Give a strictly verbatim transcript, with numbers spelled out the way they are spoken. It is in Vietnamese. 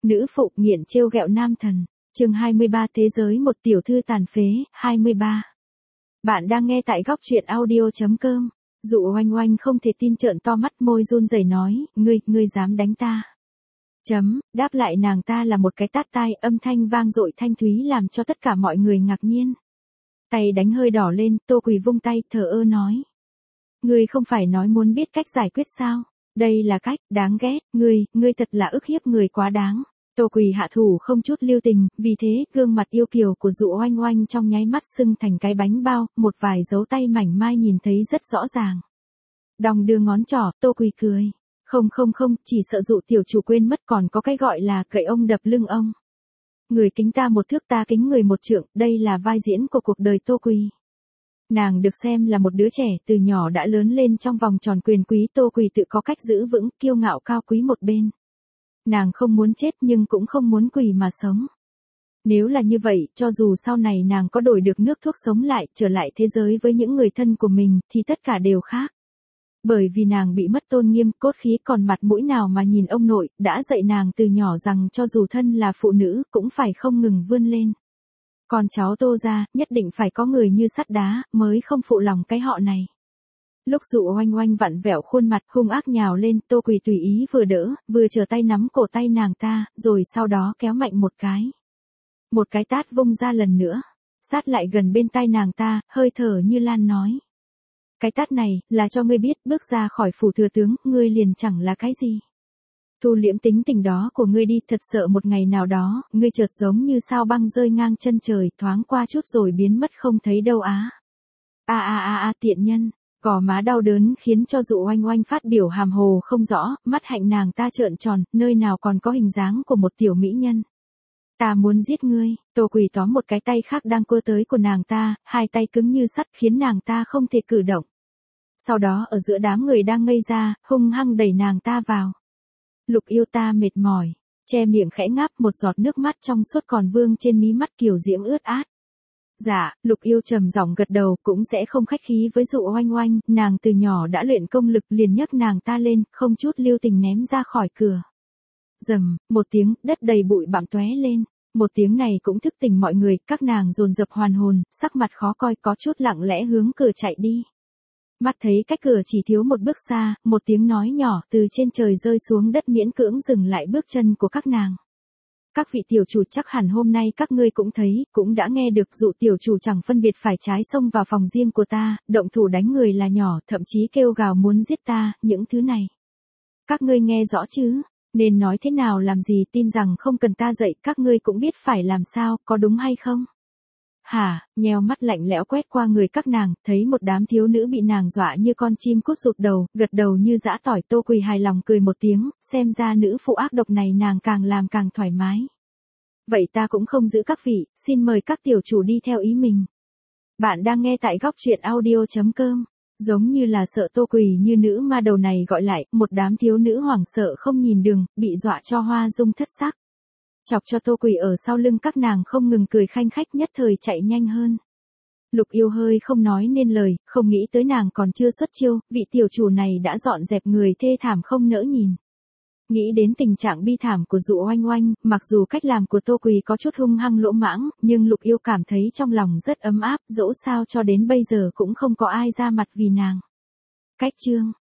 Nữ phụ nghiện trêu ghẹo nam thần. Chương hai mươi ba Thế giới một tiểu thư tàn phế. hai mươi ba. Bạn đang nghe tại góc truyện audio chấm com. Dụ Oanh Oanh không thể tin, trợn to mắt, môi run rẩy nói, ngươi, ngươi dám đánh ta. Chấm, đáp lại nàng ta là một cái tát tai, âm thanh vang dội thanh thúy làm cho tất cả mọi người ngạc nhiên. Tay đánh hơi đỏ lên, Tô Quỳ vung tay, thờ ơ nói. Ngươi không phải nói muốn biết cách giải quyết sao? Đây là cách, đáng ghét, ngươi, ngươi thật là ức hiếp người quá đáng. Tô Quỳ hạ thủ không chút lưu tình, vì thế, gương mặt yêu kiều của Dụ Oanh Oanh trong nháy mắt sưng thành cái bánh bao, một vài dấu tay mảnh mai nhìn thấy rất rõ ràng. Đong đưa ngón trỏ, Tô Quỳ cười. Không không không, chỉ sợ Dụ tiểu chủ quên mất còn có cái gọi là cậy ông đập lưng ông. Người kính ta một thước, ta kính người một trượng, đây là vai diễn của cuộc đời Tô Quỳ. Nàng được xem là một đứa trẻ từ nhỏ đã lớn lên trong vòng tròn quyền quý. Tô Quỳ tự có cách giữ vững, kiêu ngạo cao quý một bên. Nàng không muốn chết nhưng cũng không muốn quỳ mà sống. Nếu là như vậy, cho dù sau này nàng có đổi được nước thuốc sống lại, trở lại thế giới với những người thân của mình, thì tất cả đều khác. Bởi vì nàng bị mất tôn nghiêm, cốt khí, còn mặt mũi nào mà nhìn ông nội, đã dạy nàng từ nhỏ rằng cho dù thân là phụ nữ, cũng phải không ngừng vươn lên. Con cháu Tô gia, nhất định phải có người như sắt đá, mới không phụ lòng cái họ này. Lúc Dụ Oanh Oanh vặn vẹo khuôn mặt, hung ác nhào lên, Tô Quỳ tùy ý vừa đỡ, vừa trở tay nắm cổ tay nàng ta, rồi sau đó kéo mạnh một cái. Một cái tát vung ra lần nữa, sát lại gần bên tai nàng ta, hơi thở như lan nói. Cái tát này, là cho ngươi biết, bước ra khỏi phủ thừa tướng, ngươi liền chẳng là cái gì. Thu liễm tính tình đó của ngươi đi, thật sợ một ngày nào đó, ngươi chợt giống như sao băng rơi ngang chân trời, thoáng qua chút rồi biến mất không thấy đâu á. A a a a tiện nhân, gò má đau đớn khiến cho Dụ Oanh Oanh phát biểu hàm hồ không rõ, mắt hạnh nàng ta trợn tròn, nơi nào còn có hình dáng của một tiểu mỹ nhân. Ta muốn giết ngươi. Tô Quỳ tóm một cái tay khác đang cua tới của nàng ta, hai tay cứng như sắt khiến nàng ta không thể cử động. Sau đó ở giữa đám người đang ngây ra, hung hăng đẩy nàng ta vào. Lục yêu, ta mệt mỏi, che miệng khẽ ngáp, một giọt nước mắt trong suốt còn vương trên mí mắt kiều diễm ướt át. Dạ, Lục yêu trầm giọng gật đầu, cũng sẽ không khách khí với Dụ Oanh Oanh, nàng từ nhỏ đã luyện công lực, liền nhấc nàng ta lên, không chút lưu tình ném ra khỏi cửa. Rầm, một tiếng, đất đầy bụi bặm tóe lên. Một tiếng này cũng thức tỉnh mọi người, các nàng dồn dập hoàn hồn, sắc mặt khó coi, có chút lặng lẽ hướng cửa chạy đi. Mắt thấy cách cửa chỉ thiếu một bước xa, một tiếng nói nhỏ từ trên trời rơi xuống đất miễn cưỡng dừng lại bước chân của các nàng. Các vị tiểu chủ, chắc hẳn hôm nay các ngươi cũng thấy, cũng đã nghe được Dụ tiểu chủ chẳng phân biệt phải trái xông vào phòng riêng của ta, động thủ đánh người là nhỏ, thậm chí kêu gào muốn giết ta, những thứ này. Các ngươi nghe rõ chứ? Nên nói thế nào làm gì, tin rằng không cần ta dạy, các ngươi cũng biết phải làm sao, có đúng hay không? Hả, nheo mắt lạnh lẽo quét qua người các nàng, thấy một đám thiếu nữ bị nàng dọa như con chim cút rụt đầu, gật đầu như giã tỏi. Tô Quỳ hài lòng cười một tiếng, xem ra nữ phụ ác độc này nàng càng làm càng thoải mái. Vậy ta cũng không giữ các vị, xin mời các tiểu chủ đi theo ý mình. Bạn đang nghe tại góc truyện audio chấm com. Giống như là sợ Tô Quỳ như nữ ma đầu này gọi lại, một đám thiếu nữ hoảng sợ không nhìn đường, bị dọa cho hoa dung thất sắc. Chọc cho Tô Quỳ ở sau lưng các nàng không ngừng cười khanh khách, nhất thời chạy nhanh hơn. Lục yêu hơi không nói nên lời, không nghĩ tới nàng còn chưa xuất chiêu, vị tiểu chủ này đã dọn dẹp người thê thảm không nỡ nhìn. Nghĩ đến tình trạng bi thảm của Dụ Oanh Oanh, mặc dù cách làm của Tô Quỳ có chút hung hăng lỗ mãng, nhưng Lục yêu cảm thấy trong lòng rất ấm áp, dẫu sao cho đến bây giờ cũng không có ai ra mặt vì nàng. Cách chương